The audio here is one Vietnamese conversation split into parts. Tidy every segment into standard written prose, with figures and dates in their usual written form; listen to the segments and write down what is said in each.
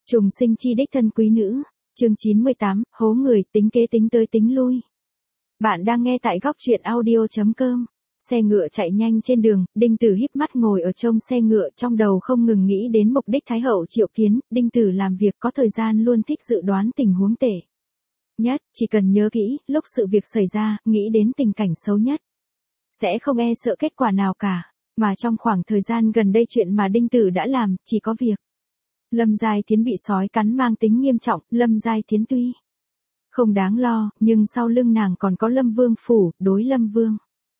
Trùng sinh chi đích thân quý nữ, chương 98, hố người, tính kế tính tới tính lui. Bạn đang nghe tại góc truyện audio.com. Xe ngựa chạy nhanh trên đường, Đinh Tử híp mắt ngồi ở trong xe ngựa, trong đầu không ngừng nghĩ đến mục đích Thái hậu triệu kiến. Đinh Tử làm việc có thời gian luôn thích dự đoán tình huống tệ nhất, chỉ cần nhớ kỹ, lúc sự việc xảy ra, nghĩ đến tình cảnh xấu nhất. Sẽ không e sợ kết quả nào cả, mà trong khoảng thời gian gần đây chuyện mà Đinh Tử đã làm, chỉ có việc. Lâm Giai Thiến bị sói cắn mang tính nghiêm trọng, Lâm Giai Thiến tuy không đáng lo, nhưng sau lưng nàng còn có Lâm Vương phủ, đối Lâm Vương.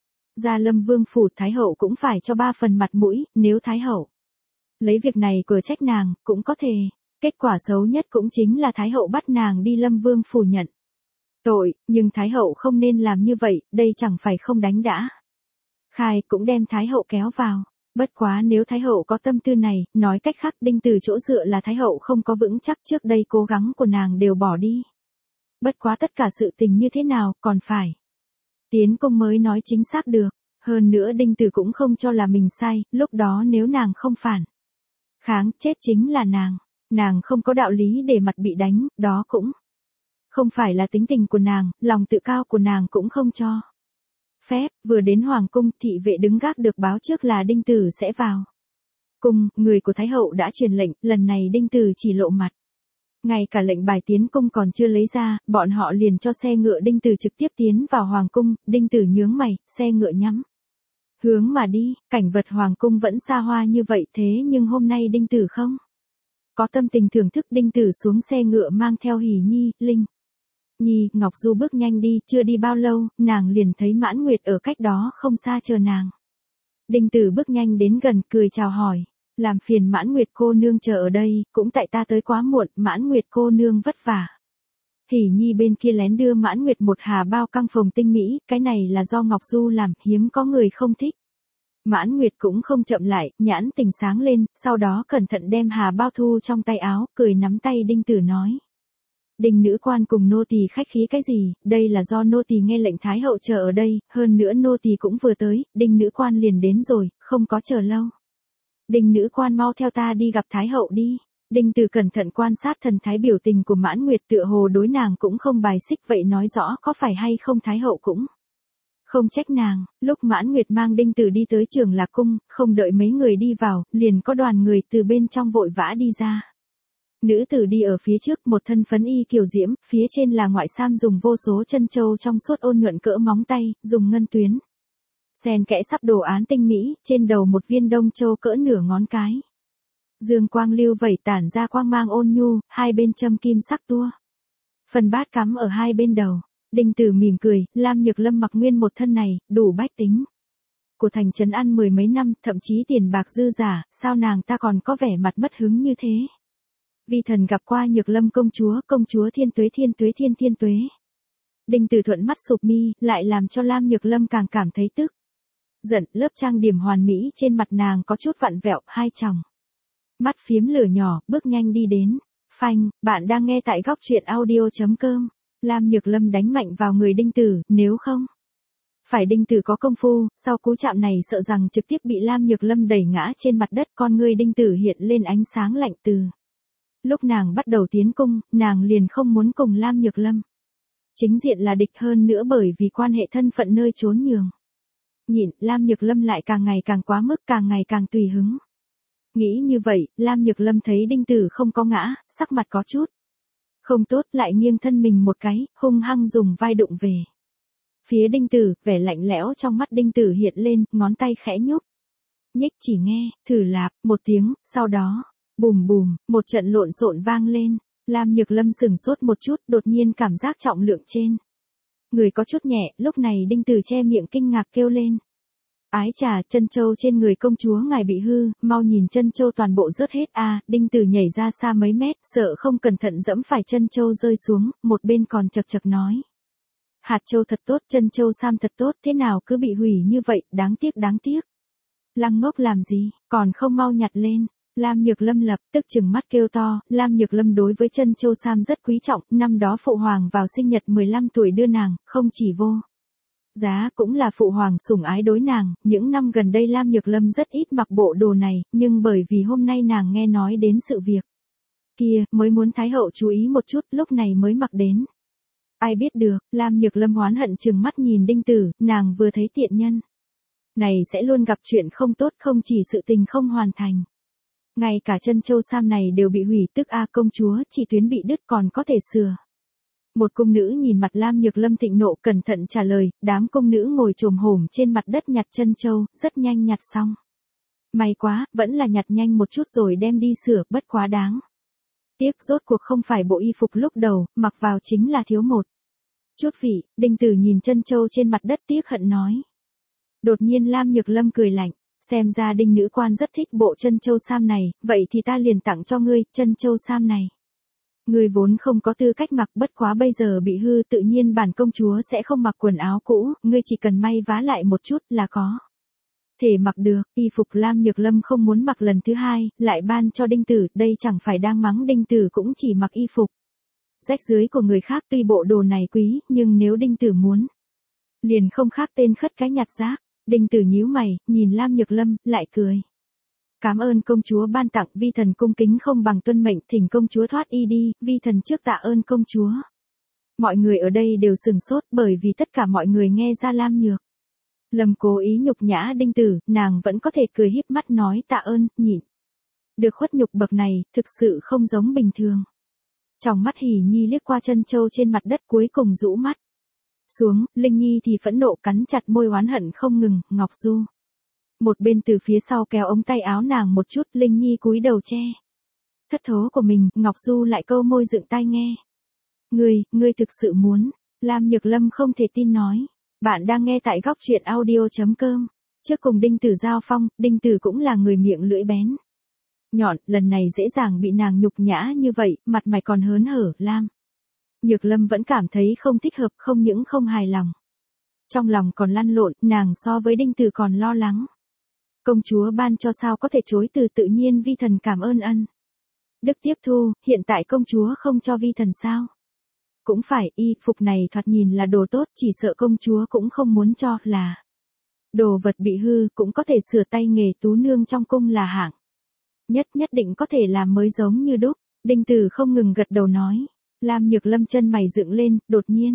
Ra Lâm Vương phủ Thái hậu cũng phải cho 3 phần mặt mũi, nếu Thái hậu lấy việc này cửa trách nàng, cũng có thể. Kết quả xấu nhất cũng chính là Thái hậu bắt nàng đi Lâm Vương phủ nhận tội, nhưng Thái hậu không nên làm như vậy, đây chẳng phải không đánh đã. Khai cũng đem Thái hậu kéo vào. Bất quá nếu Thái hậu có tâm tư này, nói cách khác Đinh Tử chỗ dựa là Thái hậu không có vững chắc, trước đây cố gắng của nàng đều bỏ đi. Bất quá tất cả sự tình như thế nào, còn phải tiến công mới nói chính xác được. Hơn nữa Đinh Tử cũng không cho là mình sai, lúc đó nếu nàng không phản kháng, chết chính là nàng không có đạo lý để mặt bị đánh, đó cũng không phải là tính tình của nàng, lòng tự cao của nàng cũng không cho phép. Vừa đến hoàng cung, thị vệ đứng gác được báo trước là Đinh Tử sẽ vào cung, người của Thái hậu đã truyền lệnh, lần này Đinh Tử chỉ lộ mặt. Ngay cả lệnh bài tiến cung còn chưa lấy ra, bọn họ liền cho xe ngựa Đinh Tử trực tiếp tiến vào hoàng cung. Đinh Tử nhướng mày, xe ngựa nhắm hướng mà đi, cảnh vật hoàng cung vẫn xa hoa như vậy, thế nhưng hôm nay Đinh Tử không có tâm tình thưởng thức. Đinh Tử xuống xe ngựa mang theo Hỉ Nhi, Linh Nhi, Ngọc Du bước nhanh đi, chưa đi bao lâu, nàng liền thấy Mãn Nguyệt ở cách đó không xa chờ nàng. Đinh Tử bước nhanh đến gần, cười chào hỏi, làm phiền Mãn Nguyệt cô nương chờ ở đây, cũng tại ta tới quá muộn, Mãn Nguyệt cô nương vất vả. Hỉ Nhi bên kia lén đưa Mãn Nguyệt một hà bao căng phồng tinh mỹ, cái này là do Ngọc Du làm, hiếm có người không thích. Mãn Nguyệt cũng không chậm lại, nhãn tình sáng lên, sau đó cẩn thận đem hà bao thu trong tay áo, cười nắm tay Đinh Tử nói. Đinh nữ quan cùng nô tỳ khách khí cái gì, đây là do nô tỳ nghe lệnh Thái hậu chờ ở đây, hơn nữa nô tỳ cũng vừa tới, Đinh nữ quan liền đến rồi, không có chờ lâu. Đinh nữ quan mau theo ta đi gặp Thái hậu đi. Đinh Tử cẩn thận quan sát thần thái biểu tình của Mãn Nguyệt, tựa hồ đối nàng cũng không bài xích, vậy nói rõ có phải hay không Thái hậu cũng không trách nàng. Lúc Mãn Nguyệt mang Đinh Tử đi tới Trường Lạc cung, không đợi mấy người đi vào, liền có đoàn người từ bên trong vội vã đi ra. Nữ tử đi ở phía trước, một thân phấn y kiều diễm, phía trên là ngoại sam dùng vô số chân châu trong suốt ôn nhuận cỡ móng tay, dùng ngân tuyến xen kẽ sắp đồ án tinh mỹ, trên đầu một viên đông châu cỡ nửa ngón cái. Dương quang lưu vẩy tản ra quang mang ôn nhu, hai bên châm kim sắc tua. Phần bát cắm ở hai bên đầu. Đinh Tử mỉm cười, Lam Nhược Lâm mặc nguyên một thân này, đủ bách tính của thành trấn ăn 10 mấy năm, thậm chí tiền bạc dư giả, sao nàng ta còn có vẻ mặt mất hứng như thế. Vi thần gặp qua Nhược Lâm công chúa thiên tuế thiên tuế thiên tuế. Đinh Tử thuận mắt sụp mi, lại làm cho Lam Nhược Lâm càng cảm thấy tức giận, lớp trang điểm hoàn mỹ trên mặt nàng có chút vặn vẹo, hai tròng mắt phiếm lửa nhỏ, bước nhanh đi đến. Phanh, bạn đang nghe tại góc truyện audio.com. Lam Nhược Lâm đánh mạnh vào người Đinh Tử, nếu không phải Đinh Tử có công phu, sau cú chạm này sợ rằng trực tiếp bị Lam Nhược Lâm đẩy ngã trên mặt đất. Con ngươi Đinh Tử hiện lên ánh sáng lạnh. Từ lúc nàng bắt đầu tiến cung, nàng liền không muốn cùng Lam Nhược Lâm chính diện là địch, hơn nữa bởi vì quan hệ thân phận nơi trốn nhường nhịn, Lam Nhược Lâm lại càng ngày càng quá mức, càng ngày càng tùy hứng. Nghĩ như vậy, Lam Nhược Lâm thấy Đinh Tử không có ngã, sắc mặt có chút không tốt, lại nghiêng thân mình một cái, hung hăng dùng vai đụng về phía Đinh Tử, vẻ lạnh lẽo trong mắt Đinh Tử hiện lên, ngón tay khẽ nhúc nhích, chỉ nghe thử lạp một tiếng, sau đó bùm bùm, một trận lộn xộn vang lên. Lam Nhược Lâm sửng sốt một chút, đột nhiên cảm giác trọng lượng trên người có chút nhẹ, lúc này Đinh Tử che miệng kinh ngạc kêu lên. Ái chà, chân châu trên người công chúa ngài bị hư, mau nhìn chân châu toàn bộ rớt hết a. Đinh Tử nhảy ra xa mấy mét, sợ không cẩn thận dẫm phải chân châu rơi xuống, một bên còn chật chật nói. Hạt châu thật tốt, chân châu sam thật tốt, thế nào cứ bị hủy như vậy, đáng tiếc đáng tiếc. Lăng ngốc làm gì, còn không mau nhặt lên. Lam Nhược Lâm lập tức trừng mắt kêu to. Lam Nhược Lâm đối với chân châu sam rất quý trọng, năm đó phụ hoàng vào sinh nhật 15 tuổi đưa nàng, không chỉ vô giá cũng là phụ hoàng sủng ái đối nàng. Những năm gần đây Lam Nhược Lâm rất ít mặc bộ đồ này, nhưng bởi vì hôm nay nàng nghe nói đến sự việc kia, mới muốn Thái hậu chú ý một chút, lúc này mới mặc đến. Ai biết được, Lam Nhược Lâm oán hận trừng mắt nhìn Đinh Tử, nàng vừa thấy tiện nhân này sẽ luôn gặp chuyện không tốt, không chỉ sự tình không hoàn thành. Ngay cả chân châu sam này đều bị hủy, tức công chúa chỉ tuyến bị đứt còn có thể sửa. Một cung nữ nhìn mặt Lam Nhược Lâm thịnh nộ cẩn thận trả lời, đám cung nữ ngồi chồm hổm trên mặt đất nhặt chân châu, rất nhanh nhặt xong. May quá, vẫn là nhặt nhanh một chút rồi đem đi sửa, bất quá đáng. Tiếc rốt cuộc không phải bộ y phục lúc đầu, mặc vào chính là thiếu một chút vị. Đinh Tử nhìn chân châu trên mặt đất tiếc hận nói. Đột nhiên Lam Nhược Lâm cười lạnh, xem ra Đinh nữ quan rất thích bộ chân châu sam này, vậy thì ta liền tặng cho ngươi, chân châu sam này. Ngươi vốn không có tư cách mặc, bất quá bây giờ bị hư, tự nhiên bản công chúa sẽ không mặc quần áo cũ, ngươi chỉ cần may vá lại một chút là có thể mặc được. Y phục Lam Nhược Lâm không muốn mặc lần thứ hai, lại ban cho Đinh Tử, đây chẳng phải đang mắng Đinh Tử cũng chỉ mặc y phục rách rưới của người khác, tuy bộ đồ này quý, nhưng nếu Đinh Tử muốn, liền không khác tên khất cái nhặt rác. Đinh Tử nhíu mày, nhìn Lam Nhược Lâm, lại cười. Cảm ơn công chúa ban tặng, vi thần cung kính không bằng tuân mệnh, thỉnh công chúa thoát y đi, vi thần trước tạ ơn công chúa. Mọi người ở đây đều sừng sốt, bởi vì tất cả mọi người nghe ra Lam Nhược Lâm cố ý nhục nhã Đinh Tử, nàng vẫn có thể cười híp mắt nói tạ ơn, nhịn được khuất nhục bậc này, thực sự không giống bình thường. Trong mắt Hỉ Nhi liếc qua chân châu trên mặt đất, cuối cùng rũ mắt xuống, Linh Nhi thì phẫn nộ cắn chặt môi oán hận không ngừng. Ngọc Du một bên từ phía sau kéo ống tay áo nàng một chút, Linh Nhi cúi đầu che thất thố của mình, Ngọc Du lại câu môi dựng tai nghe. Ngươi thực sự muốn? Lam Nhược Lâm không thể tin nói. Bạn đang nghe tại góc truyện audio.com. Trước cùng Đinh Tử giao phong, Đinh Tử cũng là người miệng lưỡi bén nhọn, lần này dễ dàng bị nàng nhục nhã như vậy, mặt mày còn hớn hở. Lam Nhược Lâm vẫn cảm thấy không thích hợp, không những không hài lòng, trong lòng còn lăn lộn, nàng so với Đinh Tử còn lo lắng. Công chúa ban cho sao có thể chối từ, tự nhiên vi thần cảm ơn ân đức tiếp thu, hiện tại công chúa không cho vi thần sao? Cũng phải, y phục này thoạt nhìn là đồ tốt, chỉ sợ công chúa cũng không muốn cho, là đồ vật bị hư, cũng có thể sửa, tay nghề tú nương trong cung là hạng nhất định có thể làm mới giống như đúc. Đinh Tử không ngừng gật đầu nói. Lam Nhược Lâm chân mày dựng lên, đột nhiên,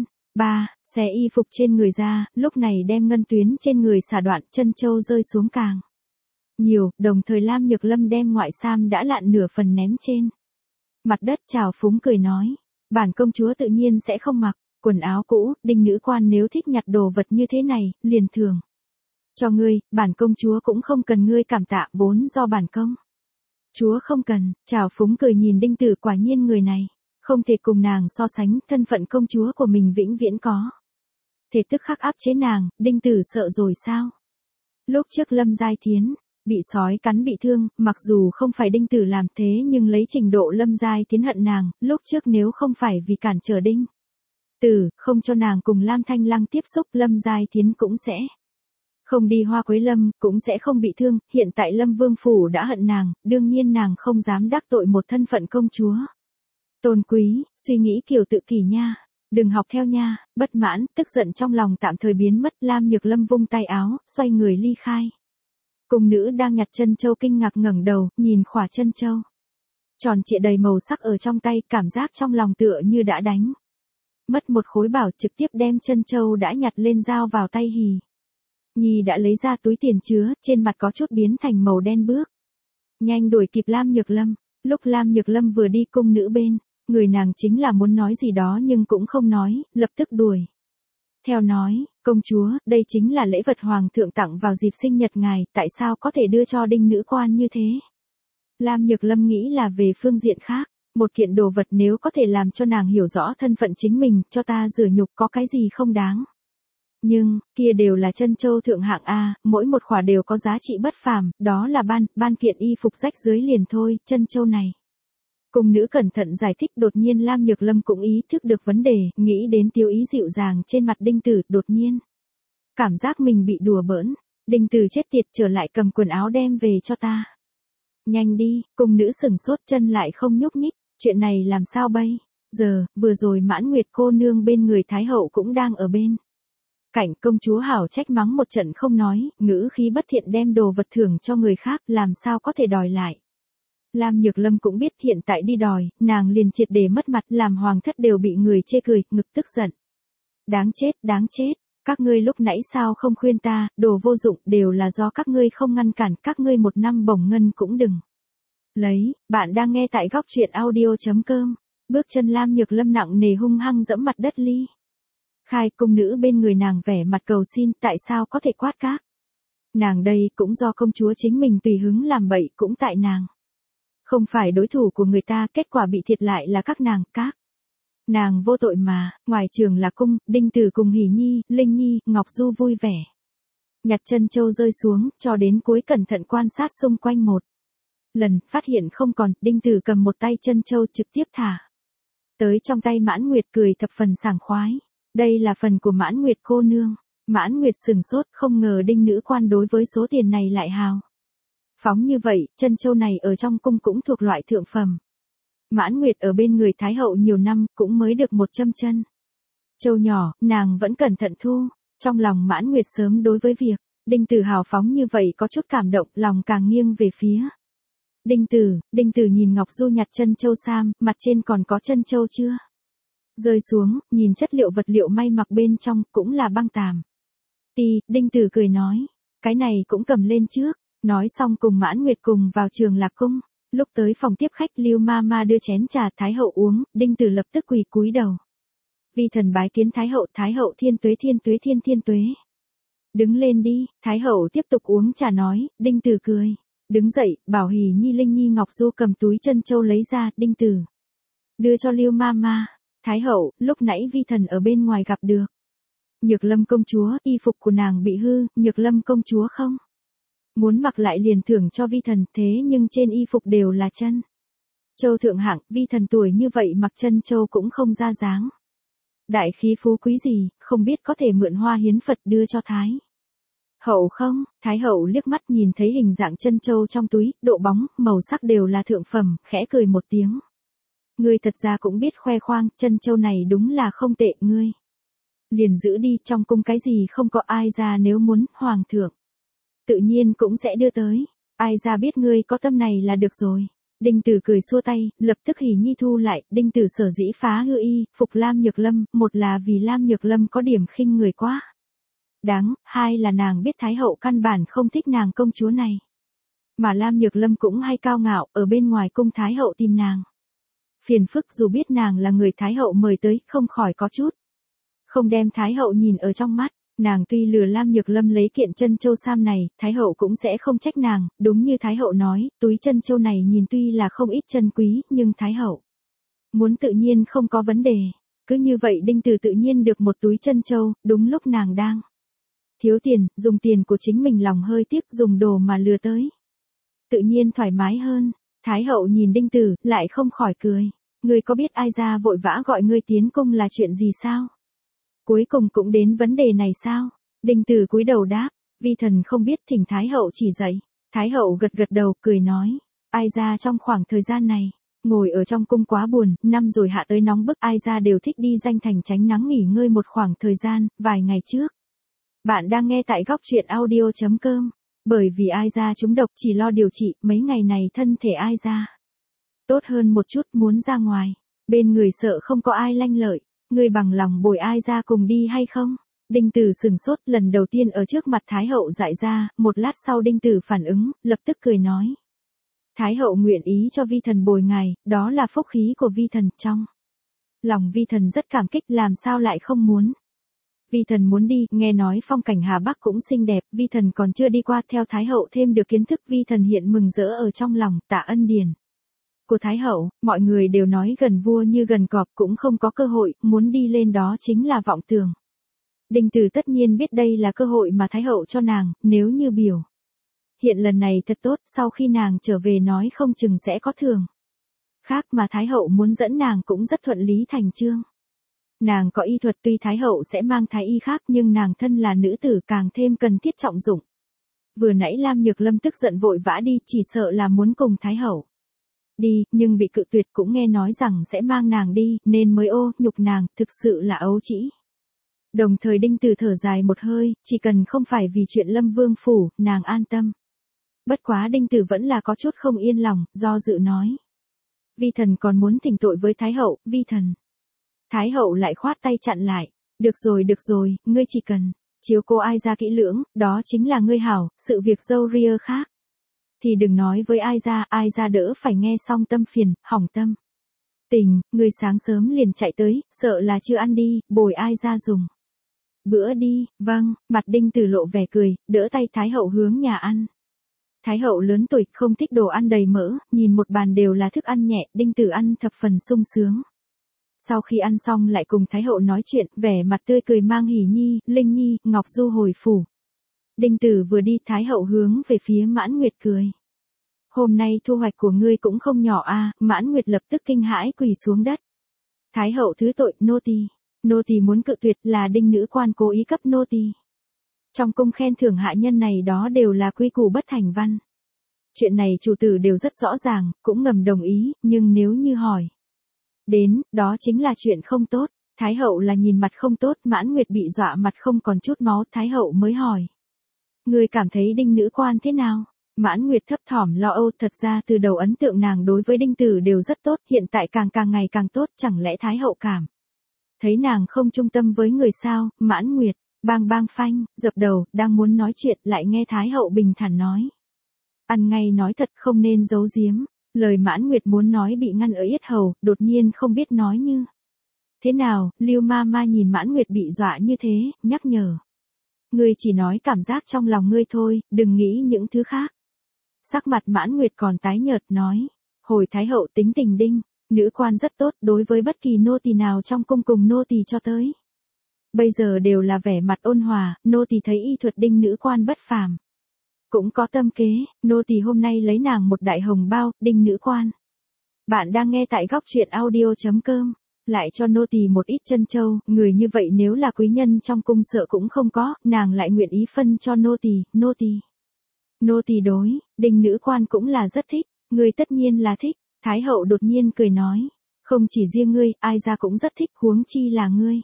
xé y phục trên người ra, lúc này đem ngân tuyến trên người xả đoạn, chân châu rơi xuống càng nhiều, đồng thời Lam Nhược Lâm đem ngoại sam đã lạn nửa phần ném trên mặt đất, trào phúng cười nói. Bản công chúa tự nhiên sẽ không mặc quần áo cũ, Đinh nữ quan nếu thích nhặt đồ vật như thế này, liền thường cho ngươi, bản công chúa cũng không cần ngươi cảm tạ, vốn do bản công chúa không cần. Trào phúng cười nhìn Đinh Tử, quả nhiên người này không thể cùng nàng so sánh, thân phận công chúa của mình vĩnh viễn có thể tức khắc áp chế nàng. Đinh Tử sợ rồi sao? Lúc trước Lâm Giai Thiến bị sói cắn bị thương, mặc dù không phải Đinh Tử làm thế nhưng lấy trình độ Lâm Giai Thiến hận nàng, lúc trước nếu không phải vì cản trở Đinh Tử, không cho nàng cùng Lam Thanh Lăng tiếp xúc, Lâm Giai Thiến cũng sẽ không đi Hoa Quế Lâm, cũng sẽ không bị thương. Hiện tại Lâm Vương Phủ đã hận nàng, đương nhiên nàng không dám đắc tội một thân phận công chúa tôn quý, suy nghĩ kiểu tự kỷ nha. Đừng học theo nha. Bất mãn, tức giận trong lòng tạm thời biến mất, Lam Nhược Lâm vung tay áo, xoay người ly khai. Cung nữ đang nhặt chân châu kinh ngạc ngẩng đầu, nhìn khỏa chân châu tròn trịa đầy màu sắc ở trong tay, cảm giác trong lòng tựa như đã đánh mất một khối bảo, trực tiếp đem chân châu đã nhặt lên giao vào tay Hỉ Nhi đã lấy ra túi tiền chứa, trên mặt có chút biến thành màu đen, bước nhanh đuổi kịp Lam Nhược Lâm. Lúc Lam Nhược Lâm vừa đi, cung nữ bên người nàng chính là muốn nói gì đó nhưng cũng không nói, lập tức đuổi theo nói. Công chúa, đây chính là lễ vật hoàng thượng tặng vào dịp sinh nhật ngài, tại sao có thể đưa cho Đinh nữ quan như thế? Lam Nhược Lâm nghĩ là về phương diện khác, một kiện đồ vật nếu có thể làm cho nàng hiểu rõ thân phận chính mình, cho ta rửa nhục có cái gì không đáng. Nhưng, kia đều là chân châu thượng hạng A, mỗi một khỏa đều có giá trị bất phàm, đó là ban kiện y phục rách dưới liền thôi, chân châu này. Cung nữ cẩn thận giải thích, đột nhiên Lam Nhược Lâm cũng ý thức được vấn đề, nghĩ đến tiêu ý dịu dàng trên mặt Đinh Tử, đột nhiên cảm giác mình bị đùa bỡn. Đinh Tử chết tiệt, trở lại cầm quần áo đem về cho ta. Nhanh đi. Cung nữ sừng sốt, chân lại không nhúc nhích. Chuyện này làm sao bây giờ? Vừa rồi Mãn Nguyệt cô nương bên người Thái hậu cũng đang ở bên cạnh, công chúa hảo trách mắng một trận không nói, ngữ khí bất thiện đem đồ vật thưởng cho người khác, làm sao có thể đòi lại. Lam Nhược Lâm cũng biết hiện tại đi đòi, nàng liền triệt để mất mặt, làm hoàng thất đều bị người chê cười, ngực tức giận. Đáng chết, đáng chết, các ngươi lúc nãy sao không khuyên ta, đồ vô dụng, đều là do các ngươi không ngăn cản, các ngươi 1 năm bổng ngân cũng đừng lấy. Bạn đang nghe tại góc truyện audio.com. Bước chân Lam Nhược Lâm nặng nề hung hăng dẫm mặt đất ly. Khai, cung nữ bên người nàng vẻ mặt cầu xin, tại sao có thể quát các nàng đây, cũng do công chúa chính mình tùy hứng làm bậy, cũng tại nàng không phải đối thủ của người ta, kết quả bị thiệt lại là các nàng vô tội mà. Ngoài trường là cung, Đinh Tử cùng Hỉ Nhi, Linh Nhi, Ngọc Du vui vẻ nhặt chân châu rơi xuống, cho đến cuối cẩn thận quan sát xung quanh một lần, phát hiện không còn, Đinh Tử cầm một tay chân châu trực tiếp thả tới trong tay Mãn Nguyệt, cười thập phần sảng khoái. Đây là phần của Mãn Nguyệt cô nương. Mãn Nguyệt sừng sốt, không ngờ Đinh nữ quan đối với số tiền này lại hào phóng như vậy, chân châu này ở trong cung cũng thuộc loại thượng phẩm. Mãn Nguyệt ở bên người Thái hậu nhiều năm, cũng mới được 100 chân châu nhỏ, nàng vẫn cẩn thận thu. Trong lòng Mãn Nguyệt sớm đối với việc Đinh Tử hào phóng như vậy có chút cảm động, lòng càng nghiêng về phía Đinh Tử nhìn Ngọc Du nhặt chân châu sam, mặt trên còn có chân châu chưa rơi xuống, nhìn chất liệu vật liệu may mặc bên trong, cũng là băng tàm. Đinh Tử cười nói, cái này cũng cầm lên trước. Nói xong cùng Mãn Nguyệt cùng vào Trường Lạc cung. Lúc tới phòng tiếp khách, Lưu Mama đưa chén trà Thái hậu uống, Đinh Tử lập tức quỳ cúi đầu. Vi thần bái kiến Thái hậu thiên tuế thiên tuế. Đứng lên đi. Thái hậu tiếp tục uống trà nói. Đinh Tử cười đứng dậy, bảo Hỉ Nhi, Linh Nhi, Ngọc Du cầm túi chân châu lấy ra. Đinh Tử đưa cho Lưu Mama. Thái hậu, lúc nãy vi thần ở bên ngoài gặp được Nhược Lâm công chúa, y phục của nàng bị hư, Nhược Lâm công chúa không muốn mặc lại liền thưởng cho vi thần, thế nhưng trên y phục đều là chân châu thượng hạng, vi thần tuổi như vậy mặc chân châu cũng không ra dáng đại khí phú quý gì, không biết có thể mượn hoa hiến Phật đưa cho Thái hậu không? Thái hậu liếc mắt nhìn thấy hình dạng chân châu trong túi, độ bóng, màu sắc đều là thượng phẩm, khẽ cười một tiếng. Ngươi thật ra cũng biết khoe khoang, chân châu này đúng là không tệ, ngươi liền giữ đi, trong cung cái gì không có, ai ra nếu muốn, hoàng thượng tự nhiên cũng sẽ đưa tới. Ai ra biết ngươi có tâm này là được rồi. Đinh Tử cười xua tay, lập tức Hỉ Nhi thu lại. Đinh Tử sở dĩ phá hư y, phục Lam Nhược Lâm, một là vì Lam Nhược Lâm có điểm khinh người quá đáng, hai là nàng biết Thái hậu căn bản không thích nàng công chúa này. Mà Lam Nhược Lâm cũng hay cao ngạo, ở bên ngoài cung Thái hậu tìm nàng phiền phức, dù biết nàng là người Thái hậu mời tới, không khỏi có chút không đem Thái hậu nhìn ở trong mắt. Nàng tuy lừa Lam Nhược Lâm lấy kiện chân châu sam này, Thái hậu cũng sẽ không trách nàng, đúng như Thái hậu nói, túi chân châu này nhìn tuy là không ít chân quý, nhưng Thái hậu muốn tự nhiên không có vấn đề. Cứ như vậy Đinh Tử tự nhiên được một túi chân châu, đúng lúc nàng đang thiếu tiền, dùng tiền của chính mình lòng hơi tiếc, dùng đồ mà lừa tới tự nhiên thoải mái hơn. Thái hậu nhìn Đinh Tử, lại không khỏi cười. Ngươi có biết ai ra vội vã gọi ngươi tiến cung là chuyện gì sao? Cuối cùng cũng đến vấn đề này sao? Đinh Tử cúi đầu đáp, vi thần không biết, thỉnh Thái hậu chỉ dạy. Thái hậu gật gật đầu, cười nói, ai ra trong khoảng thời gian này ngồi ở trong cung quá buồn, năm rồi hạ tới nóng bức, ai ra đều thích đi danh thành tránh nắng nghỉ ngơi một khoảng thời gian, vài ngày trước. Bạn đang nghe tại góc truyện audio.com. Bởi vì ai ra trúng độc, chỉ lo điều trị, mấy ngày này thân thể ai ra tốt hơn một chút, muốn ra ngoài bên người sợ không có ai lanh lợi. Ngươi bằng lòng bồi ai ra cùng đi hay không? Đinh Tử sừng sốt, lần đầu tiên ở trước mặt Thái hậu dại ra, một lát sau Đinh Tử phản ứng, lập tức cười nói. Thái hậu nguyện ý cho vi thần bồi ngài, đó là phúc khí của vi thần, trong lòng vi thần rất cảm kích, làm sao lại không muốn. Vi thần muốn đi, nghe nói phong cảnh Hà Bắc cũng xinh đẹp, vi thần còn chưa đi qua, theo Thái hậu thêm được kiến thức, vi thần hiện mừng rỡ ở trong lòng. Tạ ân điển của Thái hậu, mọi người đều nói gần vua như gần cọp, cũng không có cơ hội, muốn đi lên đó chính là vọng tưởng. Đinh Tử tất nhiên biết đây là cơ hội mà Thái hậu cho nàng, nếu như biểu hiện lần này thật tốt, sau khi nàng trở về nói không chừng sẽ có thưởng khác, mà Thái hậu muốn dẫn nàng cũng rất thuận lý thành chương. Nàng có y thuật, tuy Thái hậu sẽ mang thái y khác, nhưng nàng thân là nữ tử càng thêm cần thiết trọng dụng. Vừa nãy Lam Nhược Lâm tức giận vội vã đi, chỉ sợ là muốn cùng Thái hậu đi, nhưng bị cự tuyệt, cũng nghe nói rằng sẽ mang nàng đi, nên mới nhục nàng, thực sự là ấu trĩ. Đồng thời Đinh Tử thở dài một hơi, chỉ cần không phải vì chuyện Lâm Vương phủ, nàng an tâm. Bất quá Đinh Tử vẫn là có chút không yên lòng, do dự nói. Vi thần còn muốn thỉnh tội với Thái hậu, vi thần. Thái hậu lại khoát tay chặn lại. Được rồi, ngươi chỉ cần chiếu cô ai ra kỹ lưỡng, đó chính là ngươi hảo, sự việc dâu ria khác. Thì đừng nói với ai ra đỡ phải nghe xong tâm phiền, hỏng tâm. Tình, ngươi sáng sớm liền chạy tới, sợ là chưa ăn đi, bồi ai ra dùng. Bữa đi, vâng, mặt Đinh Tử lộ vẻ cười, đỡ tay Thái hậu hướng nhà ăn. Thái hậu lớn tuổi, không thích đồ ăn đầy mỡ, nhìn một bàn đều là thức ăn nhẹ, Đinh Tử ăn thập phần sung sướng. Sau khi ăn xong lại cùng Thái hậu nói chuyện, vẻ mặt tươi cười mang Hỉ Nhi, Linh Nhi, Ngọc Du hồi phủ. Đinh Tử vừa đi Thái hậu hướng về phía Mãn Nguyệt cười. Hôm nay thu hoạch của ngươi cũng không nhỏ a. Mãn Nguyệt lập tức kinh hãi quỳ xuống đất. Thái hậu thứ tội, nô tỳ muốn cự tuyệt, là Đinh nữ quan cố ý cấp nô tỳ. Trong cung khen thưởng hạ nhân này đó đều là quy củ bất thành văn. Chuyện này chủ tử đều rất rõ ràng, cũng ngầm đồng ý, nhưng nếu như hỏi đến, đó chính là chuyện không tốt. Thái hậu là nhìn mặt không tốt, Mãn Nguyệt bị dọa mặt không còn chút máu, Thái hậu mới hỏi. Ngươi cảm thấy Đinh nữ quan thế nào? Mãn Nguyệt thấp thỏm lo âu, thật ra từ đầu ấn tượng nàng đối với Đinh Tử đều rất tốt, hiện tại càng ngày càng tốt, chẳng lẽ Thái hậu cảm thấy nàng không trung tâm với người sao? Mãn Nguyệt bang phanh, dập đầu, đang muốn nói chuyện, lại nghe Thái hậu bình thản nói. Ăn ngay nói thật, không nên giấu giếm. Lời Mãn Nguyệt muốn nói bị ngăn ở yết hầu, đột nhiên không biết nói như thế nào. Lưu ma nhìn Mãn Nguyệt bị dọa như thế, nhắc nhở. Ngươi chỉ nói cảm giác trong lòng ngươi thôi, đừng nghĩ những thứ khác. Sắc mặt Mãn Nguyệt còn tái nhợt nói. Hồi Thái hậu tính tình Đinh nữ quan rất tốt, đối với bất kỳ nô tỳ nào trong cung cùng nô tỳ cho tới bây giờ đều là vẻ mặt ôn hòa, nô tỳ thấy y thuật Đinh nữ quan bất phàm. Cũng có tâm kế, nô tỳ hôm nay lấy nàng một đại hồng bao, Đinh nữ quan. Bạn đang nghe tại góc truyện audio.com, lại cho nô tỳ một ít chân châu, người như vậy nếu là quý nhân trong cung sợ cũng không có, nàng lại nguyện ý phân cho nô tỳ. Nô tỳ đối, Đinh nữ quan cũng là rất thích, ngươi tất nhiên là thích. Thái hậu đột nhiên cười nói, không chỉ riêng ngươi, ai ra cũng rất thích, huống chi là ngươi.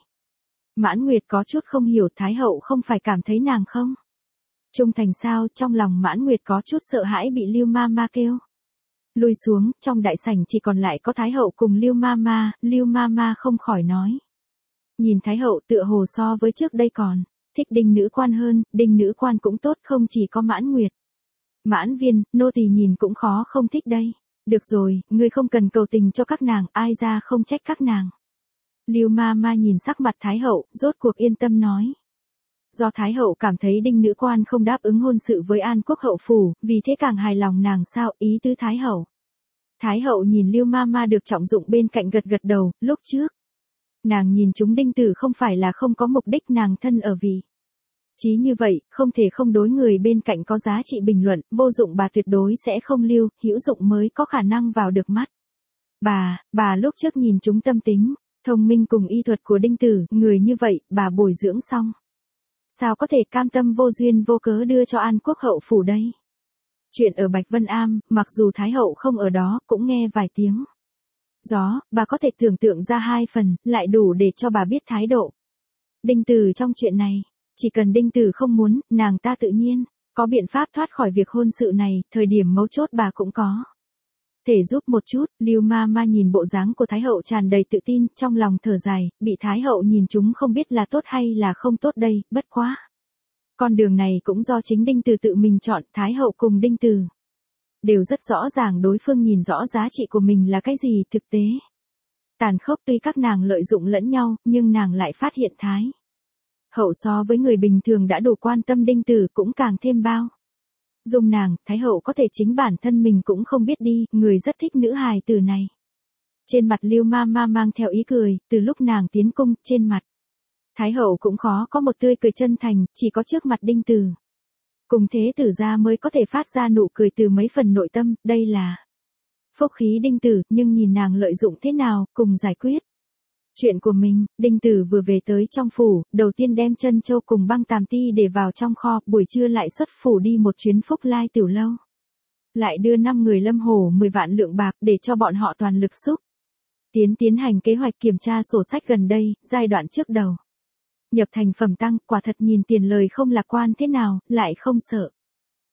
Mãn Nguyệt có chút không hiểu, Thái hậu không phải cảm thấy nàng không trung thành sao? Trong lòng Mãn Nguyệt có chút sợ hãi bị Lưu ma kêu lui xuống, trong đại sảnh chỉ còn lại có Thái hậu cùng Lưu ma không khỏi nói. Nhìn Thái hậu tựa hồ so với trước đây còn thích Đinh nữ quan hơn, Đinh nữ quan cũng tốt, không chỉ có Mãn Nguyệt. Mãn Viên, nô tỳ nhìn cũng khó không thích đây. Được rồi, ngươi không cần cầu tình cho các nàng, ai ra không trách các nàng. Lưu ma nhìn sắc mặt Thái hậu, rốt cuộc yên tâm nói. Do Thái hậu cảm thấy Đinh nữ quan không đáp ứng hôn sự với An Quốc hậu phủ, vì thế càng hài lòng nàng sao, ý tứ Thái hậu. Thái hậu nhìn Lưu ma được trọng dụng bên cạnh gật đầu, lúc trước. Nàng nhìn chúng Đinh Tử không phải là không có mục đích, nàng thân ở vị chí như vậy, không thể không đối người bên cạnh có giá trị bình luận, vô dụng bà tuyệt đối sẽ không lưu, hữu dụng mới có khả năng vào được mắt. Bà lúc trước nhìn chúng tâm tính, thông minh cùng y thuật của Đinh Tử, người như vậy, bà bồi dưỡng xong. Sao có thể cam tâm vô duyên vô cớ đưa cho An Quốc hậu phủ đây? Chuyện ở Bạch Vân Am, mặc dù Thái hậu không ở đó, cũng nghe vài tiếng gió, bà có thể tưởng tượng ra 2 phần, lại đủ để cho bà biết thái độ Đinh Tử trong chuyện này. Chỉ cần Đinh Tử không muốn, nàng ta tự nhiên có biện pháp thoát khỏi việc hôn sự này, thời điểm mấu chốt bà cũng có thể giúp một chút. Lưu ma nhìn bộ dáng của Thái hậu tràn đầy tự tin, trong lòng thở dài, bị Thái hậu nhìn chúng không biết là tốt hay là không tốt đây, bất quá. Con đường này cũng do chính Đinh Tử tự mình chọn, Thái hậu cùng Đinh Tử đều rất rõ ràng đối phương nhìn rõ giá trị của mình là cái gì. Thực tế tàn khốc, tuy các nàng lợi dụng lẫn nhau, nhưng nàng lại phát hiện Thái hậu so với người bình thường đã đủ quan tâm Đinh Tử, cũng càng thêm bao dung nàng. Thái hậu có thể chính bản thân mình cũng không biết đi, người rất thích nữ hài tử này. Trên mặt Lưu ma mang theo ý cười, từ lúc nàng tiến cung, trên mặt Thái hậu cũng khó có một tươi cười chân thành, chỉ có trước mặt Đinh Tử cùng thế tử gia mới có thể phát ra nụ cười từ mấy phần nội tâm, đây là phúc khí Đinh Tử, nhưng nhìn nàng lợi dụng thế nào, cùng giải quyết chuyện của mình. Đinh Tử vừa về tới trong phủ, đầu tiên đem chân châu cùng băng tàm ti để vào trong kho, buổi trưa lại xuất phủ đi một chuyến Phúc Lai tiểu lâu. Lại đưa 5 người Lâm Hổ 10 vạn lượng bạc để cho bọn họ toàn lực xúc tiến hành kế hoạch kiểm tra sổ sách gần đây, giai đoạn trước đầu nhập thành phẩm tăng, quả thật nhìn tiền lời không lạc quan thế nào, lại không sợ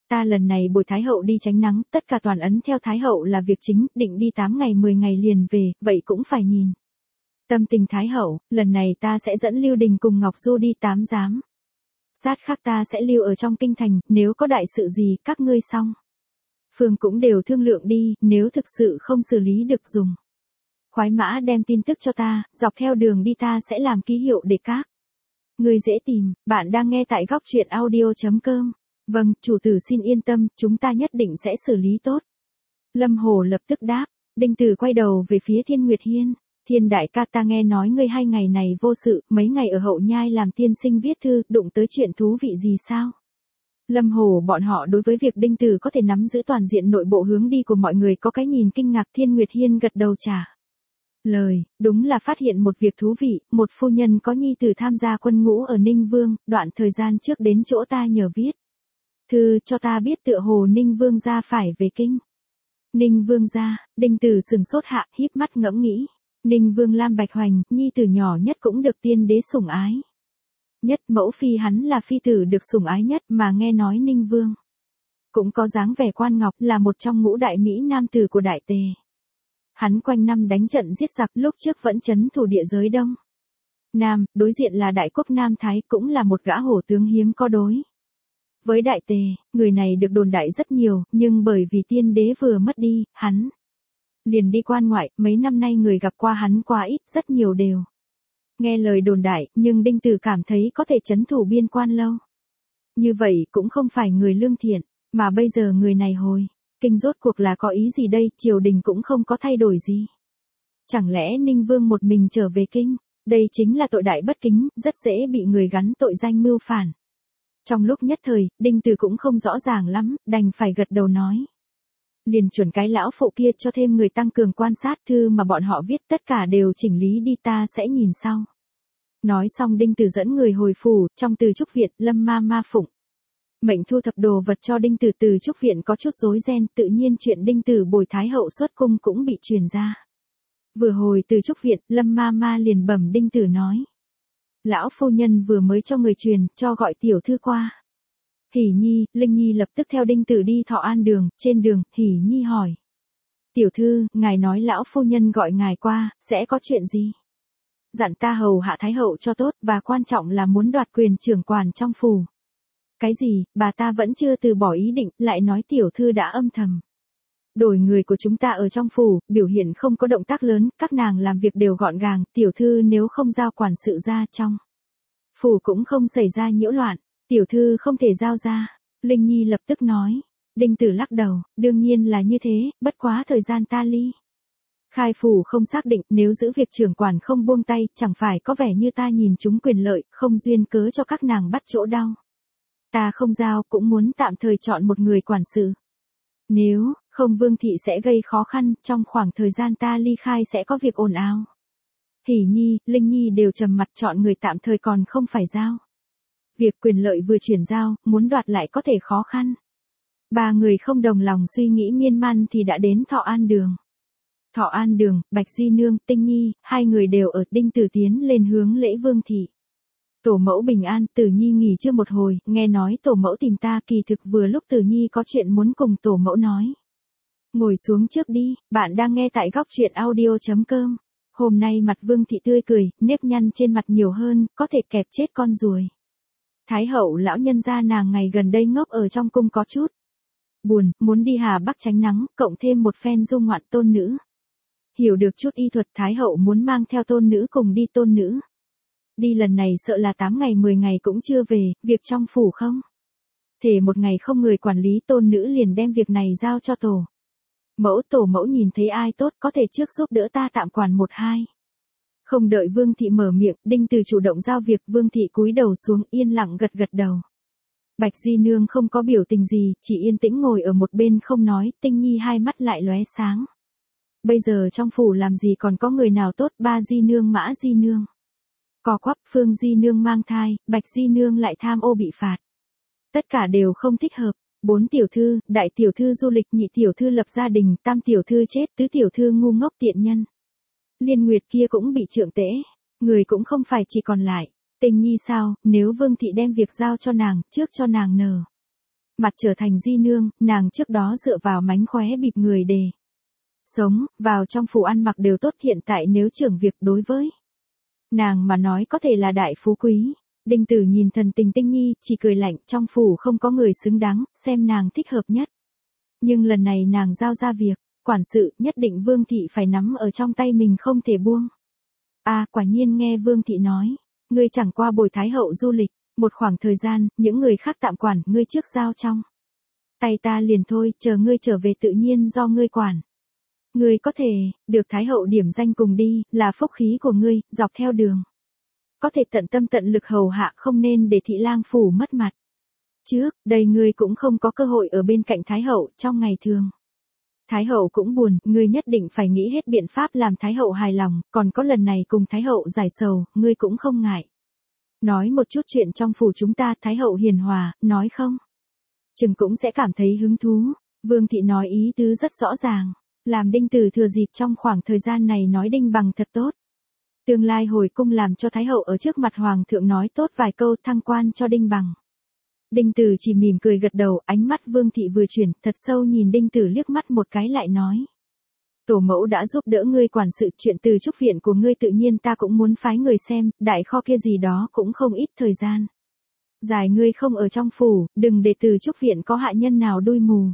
Ta lần này bồi Thái hậu đi tránh nắng, tất cả toàn ấn theo Thái hậu là việc chính, định đi 8 ngày 10 ngày liền về, vậy cũng phải nhìn tâm tình Thái hậu, lần này ta sẽ dẫn Lưu Đình cùng Ngọc Du đi 8 giám. Sát khác ta sẽ lưu ở trong kinh thành, nếu có đại sự gì, các ngươi xong. Phương cũng đều thương lượng đi, nếu thực sự không xử lý được dùng. Khoái mã đem tin tức cho ta, dọc theo đường đi ta sẽ làm ký hiệu để các ngươi dễ tìm, bạn đang nghe tại góc truyện audio.com. Vâng, chủ tử xin yên tâm, chúng ta nhất định sẽ xử lý tốt. Lâm Hồ lập tức đáp, Đinh Tử quay đầu về phía Thiên Nguyệt Hiên. Thiên đại ca, ta nghe nói ngươi 2 ngày này vô sự, mấy ngày ở Hậu Nhai làm tiên sinh viết thư, đụng tới chuyện thú vị gì sao? Lâm Hồ bọn họ đối với việc Đinh Tử có thể nắm giữ toàn diện nội bộ hướng đi của mọi người có cái nhìn kinh ngạc. Thiên Nguyệt Hiên gật đầu trả lời, đúng là phát hiện một việc thú vị, một phu nhân có nhi tử tham gia quân ngũ ở Ninh Vương, đoạn thời gian trước đến chỗ ta nhờ viết thư cho ta biết tựa hồ Ninh Vương gia phải về kinh. Ninh Vương gia, Đinh Tử sừng sốt hạ, híp mắt ngẫm nghĩ. Ninh Vương Lam Bạch Hoành, nhi tử nhỏ nhất cũng được tiên đế sủng ái nhất, mẫu phi hắn là phi tử được sủng ái nhất, mà nghe nói Ninh Vương cũng có dáng vẻ quan ngọc, là một trong ngũ đại mỹ nam tử của Đại Tề. Hắn quanh năm đánh trận giết giặc, lúc trước vẫn trấn thủ địa giới Đông Nam, đối diện là đại quốc Nam Thái, cũng là một gã hổ tướng hiếm có đối với Đại Tề. Người này được đồn đại rất nhiều, nhưng bởi vì tiên đế vừa mất đi, hắn liền đi quan ngoại, mấy năm nay người gặp qua hắn quá ít, rất nhiều đều nghe lời đồn đại, nhưng Đinh Tử cảm thấy có thể trấn thủ biên quan lâu như vậy cũng không phải người lương thiện, mà bây giờ người này hồi kinh rốt cuộc là có ý gì đây, triều đình cũng không có thay đổi gì. Chẳng lẽ Ninh Vương một mình trở về kinh, đây chính là tội đại bất kính, rất dễ bị người gắn tội danh mưu phản. Trong lúc nhất thời, Đinh Tử cũng không rõ ràng lắm, đành phải gật đầu nói. Liền chuẩn cái lão phụ kia cho thêm người tăng cường quan sát, thư mà bọn họ viết tất cả đều chỉnh lý đi, ta sẽ nhìn sau. Nói xong Đinh Tử dẫn người hồi phủ, trong Từ Trúc Viện, Lâm Ma Ma phụng mệnh thu thập đồ vật cho Đinh Tử. Từ Trúc Viện có chút rối ren, tự nhiên chuyện Đinh Tử bồi Thái hậu xuất cung cũng bị truyền ra. Vừa hồi Từ Trúc Viện, Lâm Ma Ma liền bẩm Đinh Tử nói. Lão phu nhân vừa mới cho người truyền, cho gọi tiểu thư qua. Hỉ Nhi, Linh Nhi lập tức theo Đinh Tử đi Thọ An đường, trên đường, Hỉ Nhi hỏi. Tiểu thư, ngài nói lão phu nhân gọi ngài qua, sẽ có chuyện gì? Dặn ta hầu hạ Thái hậu cho tốt, và quan trọng là muốn đoạt quyền trưởng quản trong phủ. Cái gì, bà ta vẫn chưa từ bỏ ý định, lại nói tiểu thư đã âm thầm đổi người của chúng ta ở trong phủ, biểu hiện không có động tác lớn, các nàng làm việc đều gọn gàng, tiểu thư nếu không giao quản sự ra trong phủ cũng không xảy ra nhiễu loạn, tiểu thư không thể giao ra. Linh Nhi lập tức nói. Đinh Tử lắc đầu, đương nhiên là như thế, bất quá thời gian ta ly khai phủ không xác định, nếu giữ việc trưởng quản không buông tay, chẳng phải có vẻ như ta nhìn chúng quyền lợi, không duyên cớ cho các nàng bắt chỗ đau. Ta không giao, cũng muốn tạm thời chọn một người quản sự. Nếu không Vương thị sẽ gây khó khăn, trong khoảng thời gian ta ly khai sẽ có việc ồn ào. Hỉ Nhi, Linh Nhi đều trầm mặt, chọn người tạm thời còn không phải giao. Việc quyền lợi vừa chuyển giao, muốn đoạt lại có thể khó khăn. Ba người không đồng lòng suy nghĩ miên man thì đã đến Thọ An đường. Thọ An đường, Bạch Di Nương, Tinh Nhi, hai người đều ở. Đinh Tử tiến lên hướng lễ Vương thị. Tổ mẫu bình an, Tử Nhi nghỉ chưa một hồi, nghe nói tổ mẫu tìm ta, kỳ thực vừa lúc Tử Nhi có chuyện muốn cùng tổ mẫu nói. Ngồi xuống trước đi, bạn đang nghe tại góc truyện audio.com. Hôm nay mặt Vương thị tươi cười, nếp nhăn trên mặt nhiều hơn, có thể kẹp chết con ruồi. Thái hậu lão nhân gia nàng ngày gần đây ngốc ở trong cung có chút buồn, muốn đi Hà Bắc tránh nắng, cộng thêm một phen du ngoạn tôn nữ. Hiểu được chút y thuật, Thái hậu muốn mang theo tôn nữ cùng đi. Tôn nữ đi lần này sợ là 8 ngày 10 ngày cũng chưa về, việc trong phủ không thể một ngày không người quản lý. Tôn nữ liền đem việc này giao cho tổ mẫu nhìn thấy ai tốt có thể trước giúp đỡ ta tạm quản 1-2. Không đợi Vương thị mở miệng, Đinh Tử chủ động giao việc. Vương thị cúi đầu xuống yên lặng gật gật đầu. Bạch Di Nương không có biểu tình gì, chỉ yên tĩnh ngồi ở một bên không nói. Tinh Nhi hai mắt lại lóe sáng. Bây giờ trong phủ làm gì còn có người nào tốt. Ba Di Nương, Mã Di Nương co quắp, Phương Di Nương mang thai, Bạch Di Nương lại tham ô bị phạt. Tất cả đều không thích hợp. 4 tiểu thư, đại tiểu thư du lịch, nhị tiểu thư lập gia đình, tam tiểu thư chết, tứ tiểu thư ngu ngốc tiện nhân. Liên Nguyệt kia cũng bị trượng tễ, người cũng không phải chỉ còn lại Tinh Nhi sao, nếu Vương thị đem việc giao cho nàng, trước cho nàng nở mặt trở thành di nương, nàng trước đó dựa vào mánh khóe bịp người để sống, vào trong phủ ăn mặc đều tốt, hiện tại nếu trưởng việc đối với nàng mà nói có thể là đại phú quý. Đinh Tử nhìn thần tình Tinh Nhi, chỉ cười lạnh, trong phủ không có người xứng đáng, xem nàng thích hợp nhất. Nhưng lần này nàng giao ra việc, quản sự, nhất định Vương thị phải nắm ở trong tay mình không thể buông. Quả nhiên nghe Vương thị nói, ngươi chẳng qua bồi Thái hậu du lịch, một khoảng thời gian, những người khác tạm quản, ngươi trước giao trong tay ta liền thôi, chờ ngươi trở về tự nhiên do ngươi quản. Ngươi có thể, được Thái hậu điểm danh cùng đi, là phúc khí của ngươi, dọc theo đường. Có thể tận tâm tận lực hầu hạ, không nên để thị lang phủ mất mặt. Trước, đây ngươi cũng không có cơ hội ở bên cạnh Thái hậu, trong ngày thường. Thái hậu cũng buồn, ngươi nhất định phải nghĩ hết biện pháp làm Thái hậu hài lòng, còn có lần này cùng Thái hậu giải sầu, ngươi cũng không ngại. Nói một chút chuyện trong phủ chúng ta, Thái hậu hiền hòa, nói không? Chừng cũng sẽ cảm thấy hứng thú. Vương thị nói ý tứ rất rõ ràng, làm Đinh Tử thừa dịp trong khoảng thời gian này nói Đinh Bằng thật tốt. Tương lai hồi cung làm cho Thái hậu ở trước mặt Hoàng thượng nói tốt vài câu, thăng quan cho Đinh Bằng. Đinh Tử chỉ mỉm cười gật đầu, ánh mắt Vương thị vừa chuyển, thật sâu nhìn Đinh Tử liếc mắt một cái lại nói. Tổ mẫu đã giúp đỡ ngươi quản sự, chuyện từ trúc viện của ngươi tự nhiên ta cũng muốn phái người xem, đại kho kia gì đó cũng không ít thời gian. Dài ngươi không ở trong phủ, đừng để từ trúc viện có hạ nhân nào đuôi mù.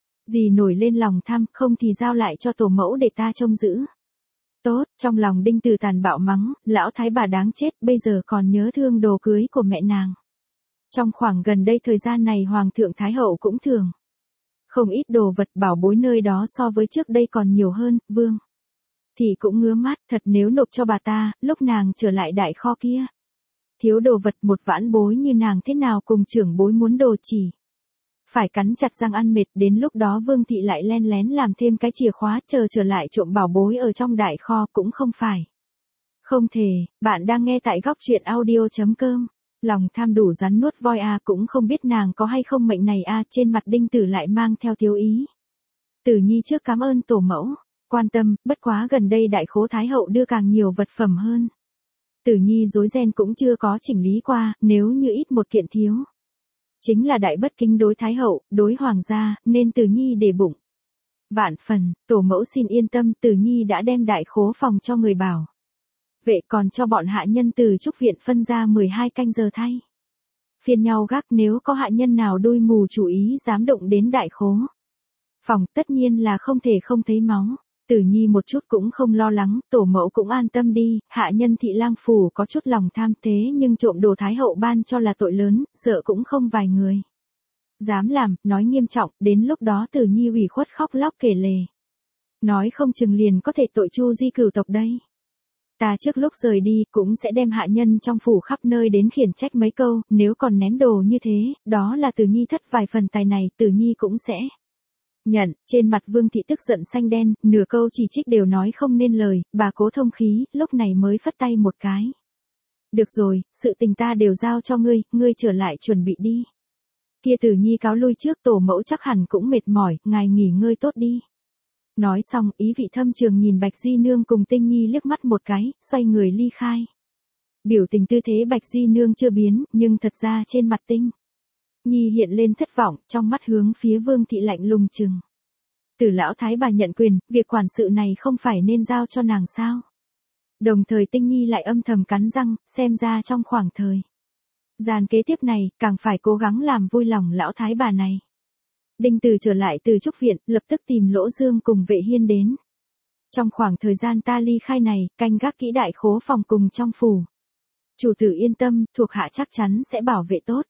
Gì nổi lên lòng tham, không thì giao lại cho tổ mẫu để ta trông giữ. Tốt, trong lòng Đinh Tử tàn bạo mắng, lão thái bà đáng chết, bây giờ còn nhớ thương đồ cưới của mẹ nàng. Trong khoảng gần đây thời gian này Hoàng thượng Thái hậu cũng thường. Không ít đồ vật bảo bối nơi đó so với trước đây còn nhiều hơn, Vương thì cũng ngứa mắt, thật nếu nộp cho bà ta, lúc nàng trở lại đại kho kia. Thiếu đồ vật một vãn bối như nàng thế nào cùng trưởng bối muốn đồ chỉ. Phải cắn chặt răng ăn mệt, đến lúc đó Vương thị lại len lén làm thêm cái chìa khóa chờ trở lại trộm bảo bối ở trong đại kho cũng không phải. Không thể, bạn đang nghe tại góc truyện audio.com. Lòng tham đủ rắn nuốt voi cũng không biết nàng có hay không mệnh này trên mặt Đinh Tử lại mang theo thiếu ý. Tử Nhi trước cảm ơn tổ mẫu, quan tâm, bất quá gần đây đại khố Thái hậu đưa càng nhiều vật phẩm hơn. Tử Nhi rối ren cũng chưa có chỉnh lý qua, nếu như ít một kiện thiếu. Chính là đại bất kính đối Thái hậu, đối hoàng gia, nên Tử Nhi để bụng. Vạn phần, tổ mẫu xin yên tâm, Tử Nhi đã đem đại khố phòng cho người bảo vệ, còn cho bọn hạ nhân từ trúc viện phân ra 12 canh giờ thay phiên nhau gác, nếu có hạ nhân nào đuôi mù chủ ý dám động đến đại khố phòng, tất nhiên là không thể không thấy máu. Tử Nhi một chút cũng không lo lắng, tổ mẫu cũng an tâm đi, hạ nhân thị lang phủ có chút lòng tham thế nhưng trộm đồ Thái hậu ban cho là tội lớn, sợ cũng không vài người dám làm, nói nghiêm trọng, đến lúc đó Tử Nhi ủy khuất khóc lóc kể lể. Nói không chừng liền có thể tội chu di cửu tộc đây. Ta trước lúc rời đi cũng sẽ đem hạ nhân trong phủ khắp nơi đến khiển trách mấy câu, nếu còn ném đồ như thế, đó là Tử Nhi thất vài phần tài này, Tử Nhi cũng sẽ nhận. Trên mặt Vương thị tức giận xanh đen, nửa câu chỉ trích đều nói không nên lời, bà cố thông khí, lúc này mới phất tay một cái. Được rồi, sự tình ta đều giao cho ngươi, ngươi trở lại chuẩn bị đi. Kia Tử Nhi cáo lui trước, tổ mẫu chắc hẳn cũng mệt mỏi, ngài nghỉ ngơi tốt đi. Nói xong, ý vị thâm trường nhìn Bạch Di Nương cùng Tinh Nhi liếc mắt một cái, xoay người ly khai. Biểu tình tư thế Bạch Di Nương chưa biến, nhưng thật ra trên mặt Tinh Nhi hiện lên thất vọng, trong mắt hướng phía Vương thị lạnh lùng chừng. Từ lão thái bà nhận quyền, việc quản sự này không phải nên giao cho nàng sao? Đồng thời Tinh Nhi lại âm thầm cắn răng, xem ra trong khoảng thời gian kế tiếp này, càng phải cố gắng làm vui lòng lão thái bà này. Đinh Tử trở lại từ trúc viện, lập tức tìm Lỗ Dương cùng Vệ Hiên đến. Trong khoảng thời gian ta ly khai này, canh gác kỹ đại khố phòng cùng trong phủ. Chủ tử yên tâm, thuộc hạ chắc chắn sẽ bảo vệ tốt.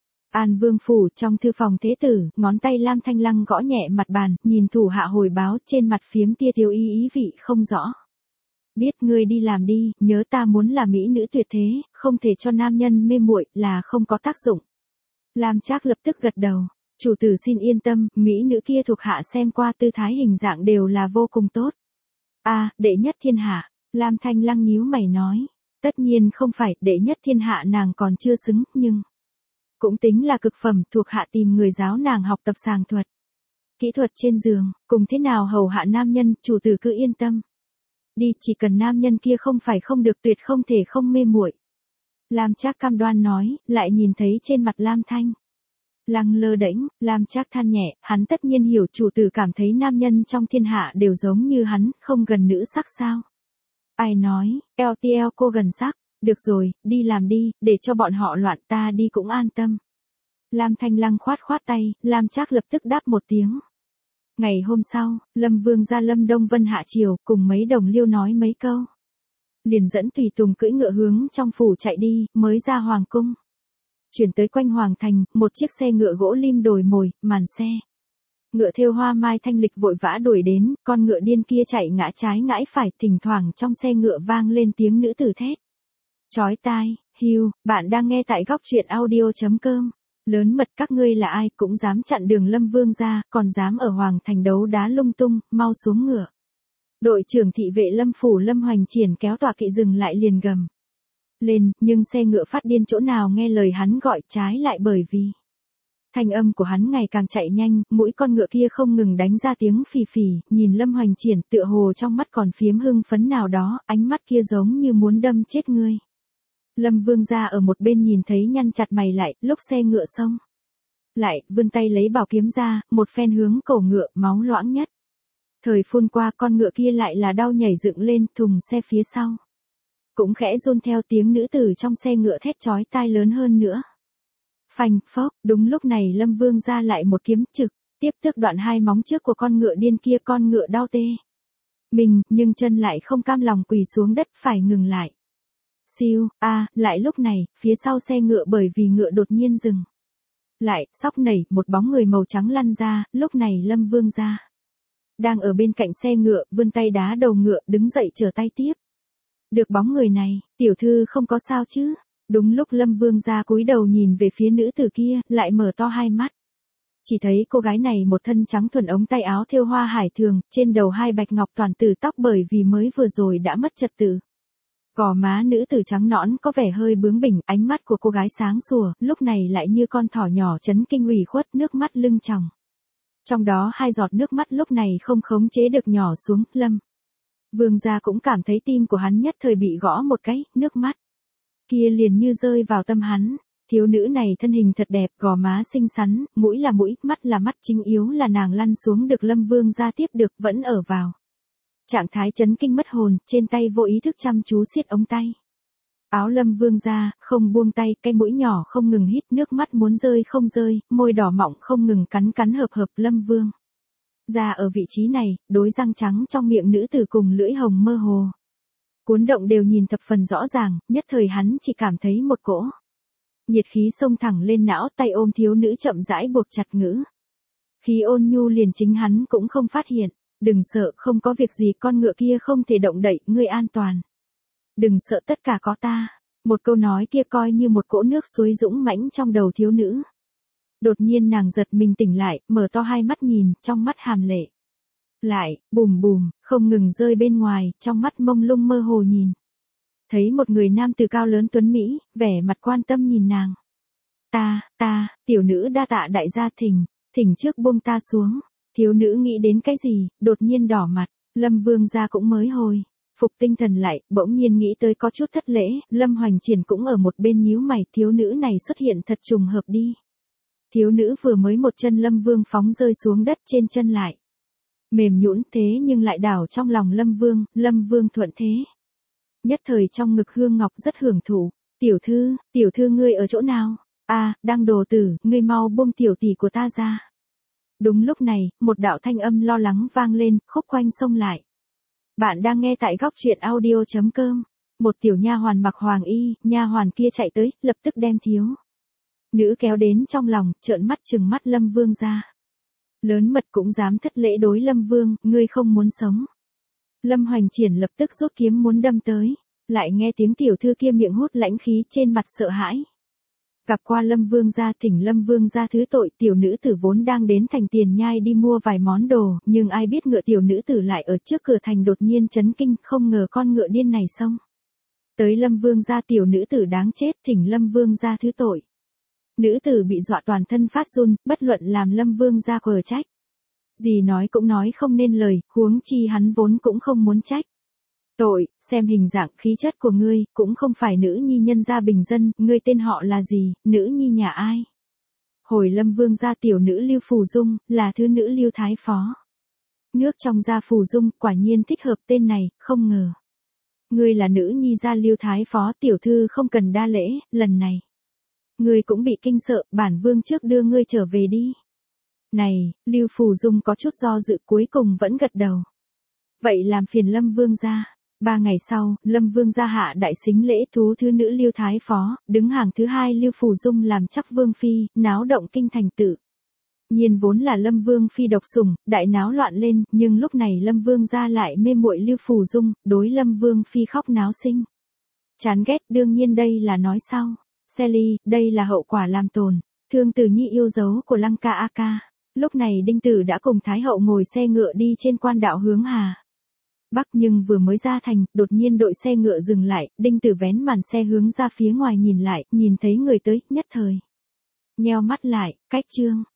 An Vương phủ, trong thư phòng thế tử, ngón tay Lam Thanh Lăng gõ nhẹ mặt bàn, nhìn thủ hạ hồi báo, trên mặt phiếm tia thiếu ý vị không rõ. Biết ngươi đi làm đi, nhớ ta muốn là mỹ nữ tuyệt thế, không thể cho nam nhân mê muội, là không có tác dụng. Lam Trác lập tức gật đầu. Chủ tử xin yên tâm, mỹ nữ kia thuộc hạ xem qua tư thái hình dạng đều là vô cùng tốt. Đệ nhất thiên hạ, Lam Thanh Lăng nhíu mày nói. Tất nhiên không phải, đệ nhất thiên hạ nàng còn chưa xứng, nhưng cũng tính là cực phẩm, thuộc hạ tìm người giáo nàng học tập sàng thuật. Kỹ thuật trên giường, cùng thế nào hầu hạ nam nhân, chủ tử cứ yên tâm. Đi, chỉ cần nam nhân kia không phải không được, tuyệt không thể không mê muội. Lam Trác cam đoan nói, lại nhìn thấy trên mặt Lam Thanh Lăng lơ đễnh, Lam Trác than nhẹ, hắn tất nhiên hiểu chủ tử cảm thấy nam nhân trong thiên hạ đều giống như hắn, không gần nữ sắc sao. Ai nói, LTL cô gần sắc, được rồi, đi làm đi, để cho bọn họ loạn ta đi cũng an tâm. Lam Thanh Lăng khoát khoát tay, Lam Trác lập tức đáp một tiếng. Ngày hôm sau, Lâm Vương ra Lâm Đông Vân hạ triều, cùng mấy đồng liêu nói mấy câu. Liền dẫn tùy tùng cưỡi ngựa hướng trong phủ chạy đi, mới ra hoàng cung. Chuyển tới quanh hoàng thành, một chiếc xe ngựa gỗ lim đồi mồi, màn xe. Ngựa thêu hoa mai thanh lịch vội vã đuổi đến, con ngựa điên kia chạy ngã trái ngãi phải, thỉnh thoảng trong xe ngựa vang lên tiếng nữ tử thét. Chói tai, hiu, bạn đang nghe tại góc truyện audio.com. Lớn mật các ngươi là ai cũng dám chặn đường Lâm Vương ra, còn dám ở hoàng thành đấu đá lung tung, mau xuống ngựa. Đội trưởng thị vệ Lâm phủ Lâm Hoành Triển kéo tọa kỵ dừng lại liền gầm lên, nhưng xe ngựa phát điên chỗ nào nghe lời hắn gọi, trái lại bởi vì thanh âm của hắn ngày càng chạy nhanh, mũi con ngựa kia không ngừng đánh ra tiếng phì phì, nhìn Lâm Hoành Triển tựa hồ trong mắt còn phiếm hưng phấn nào đó, ánh mắt kia giống như muốn đâm chết ngươi. Lâm Vương gia ở một bên nhìn thấy nhăn chặt mày lại, lúc xe ngựa xông lại, vươn tay lấy bảo kiếm ra, một phen hướng cổ ngựa, máu loãng nhất. Thời phun qua, con ngựa kia lại là đau nhảy dựng lên, thùng xe phía sau. Cũng khẽ run theo, tiếng nữ tử trong xe ngựa thét chói tai lớn hơn nữa. Phanh, phốc, đúng lúc này Lâm Vương ra lại một kiếm trực, tiếp tước đoạn hai móng trước của con ngựa điên kia, con ngựa đau tê. Mình, nhưng chân lại không cam lòng quỳ xuống đất phải ngừng lại. Siêu, lại lúc này, phía sau xe ngựa bởi vì ngựa đột nhiên dừng lại, sóc nảy, một bóng người màu trắng lăn ra, lúc này Lâm Vương ra đang ở bên cạnh xe ngựa, vươn tay đá đầu ngựa, đứng dậy trở tay tiếp. Được bóng người này, tiểu thư không có sao chứ? Đúng lúc Lâm Vương ra cúi đầu nhìn về phía nữ tử kia, lại mở to hai mắt. Chỉ thấy cô gái này một thân trắng thuần, ống tay áo thêu hoa hải thường, trên đầu hai bạch ngọc toàn tử tóc bởi vì mới vừa rồi đã mất trật tự. Gò má nữ tử trắng nõn có vẻ hơi bướng bỉnh, ánh mắt của cô gái sáng sủa, lúc này lại như con thỏ nhỏ chấn kinh ủy khuất, nước mắt lưng tròng. Trong đó hai giọt nước mắt lúc này không khống chế được nhỏ xuống, Lâm Vương gia cũng cảm thấy tim của hắn nhất thời bị gõ một cái, nước mắt kia liền như rơi vào tâm hắn. Thiếu nữ này thân hình thật đẹp, gò má xinh xắn, mũi là mũi, mắt là mắt, chính yếu là nàng lăn xuống được Lâm Vương gia tiếp được, vẫn ở vào trạng thái chấn kinh mất hồn, trên tay vô ý thức chăm chú siết ống tay áo Lâm Vương gia, không buông tay, cái mũi nhỏ không ngừng hít, nước mắt muốn rơi không rơi, môi đỏ mọng không ngừng cắn hợp Lâm Vương gia ở vị trí này, đối răng trắng trong miệng nữ tử cùng lưỡi hồng mơ hồ cuốn động đều nhìn thập phần rõ ràng, nhất thời hắn chỉ cảm thấy một cỗ nhiệt khí xông thẳng lên não, tay ôm thiếu nữ chậm rãi buộc chặt ngữ khí ôn nhu liền chính hắn cũng không phát hiện. Đừng sợ, không có việc gì, con ngựa kia không thể động đậy, ngươi an toàn. Đừng sợ, tất cả có ta. Một câu nói kia coi như một cỗ nước suối dũng mãnh trong đầu thiếu nữ. Đột nhiên nàng giật mình tỉnh lại, mở to hai mắt nhìn, trong mắt hàm lệ. Lại, bùm bùm, không ngừng rơi bên ngoài, trong mắt mông lung mơ hồ nhìn. Thấy một người nam từ cao lớn tuấn Mỹ, vẻ mặt quan tâm nhìn nàng. Tiểu nữ đa tạ đại gia, thỉnh trước buông ta xuống. Thiếu nữ nghĩ đến cái gì, đột nhiên đỏ mặt, Lâm Vương gia cũng mới hồi phục tinh thần lại, bỗng nhiên nghĩ tới có chút thất lễ, Lâm Hoành Triển cũng ở một bên nhíu mày, thiếu nữ này xuất hiện thật trùng hợp đi. Thiếu nữ vừa mới một chân Lâm Vương phóng rơi xuống đất, trên chân lại mềm nhũn, thế nhưng lại đảo trong lòng Lâm Vương thuận thế. Nhất thời trong ngực Hương Ngọc rất hưởng thụ, tiểu thư ngươi ở chỗ nào? Đang đồ tử, ngươi mau buông tiểu tỷ của ta ra. Đúng lúc này, một đạo thanh âm lo lắng vang lên, khúc quanh xông lại. Bạn đang nghe tại góc truyện audio.com. Một tiểu nha hoàn mặc hoàng y, nha hoàn kia chạy tới, lập tức đem thiếu nữ kéo đến trong lòng, trợn mắt trừng mắt Lâm Vương ra. Lớn mật cũng dám thất lễ đối Lâm Vương, ngươi không muốn sống. Lâm Hoành Triển lập tức rút kiếm muốn đâm tới, lại nghe tiếng tiểu thư kia miệng hút lãnh khí, trên mặt sợ hãi. Gặp qua Lâm Vương gia, thỉnh Lâm Vương gia thứ tội, tiểu nữ tử vốn đang đến thành Tiền Nhai đi mua vài món đồ, nhưng ai biết ngựa tiểu nữ tử lại ở trước cửa thành đột nhiên chấn kinh, không ngờ con ngựa điên này xông tới Lâm Vương gia, tiểu nữ tử đáng chết, thỉnh Lâm Vương gia thứ tội. Nữ tử bị dọa toàn thân phát run, bất luận làm Lâm Vương gia quở trách gì nói cũng nói không nên lời, huống chi hắn vốn cũng không muốn trách tội, xem hình dạng khí chất của ngươi, cũng không phải nữ nhi nhân gia bình dân, ngươi tên họ là gì, nữ nhi nhà ai? Hồi Lâm Vương gia tiểu nữ Lưu Phù Dung, là thứ nữ Lưu Thái Phó. Nước trong gia Phù Dung, quả nhiên thích hợp tên này, không ngờ. Ngươi là nữ nhi gia Lưu Thái Phó, tiểu thư không cần đa lễ, lần này. Ngươi cũng bị kinh sợ, bản vương trước đưa ngươi trở về đi. Này, Lưu Phù Dung có chút do dự, cuối cùng vẫn gật đầu. Vậy làm phiền Lâm Vương gia. 3 ngày sau, Lâm Vương gia hạ đại xính lễ thú thứ nữ Lưu Thái Phó, đứng hàng thứ 2 Lưu Phù Dung làm chắc vương phi, náo động kinh thành tự. Nhiên vốn là Lâm Vương phi độc sủng, đại náo loạn lên, nhưng lúc này Lâm Vương gia lại mê muội Lưu Phù Dung, đối Lâm Vương phi khóc náo sinh. Chán ghét, đương nhiên đây là nói sau. Sally, đây là hậu quả làm tổn thương Tử Nhi yêu dấu của Lăng ca a ca. Lúc này Đinh Tử đã cùng Thái hậu ngồi xe ngựa đi trên quan đạo hướng Hà Bắc, nhưng vừa mới ra thành, đột nhiên đội xe ngựa dừng lại, Đinh Tử vén màn xe hướng ra phía ngoài nhìn lại, nhìn thấy người tới, nhất thời nheo mắt lại, cách trương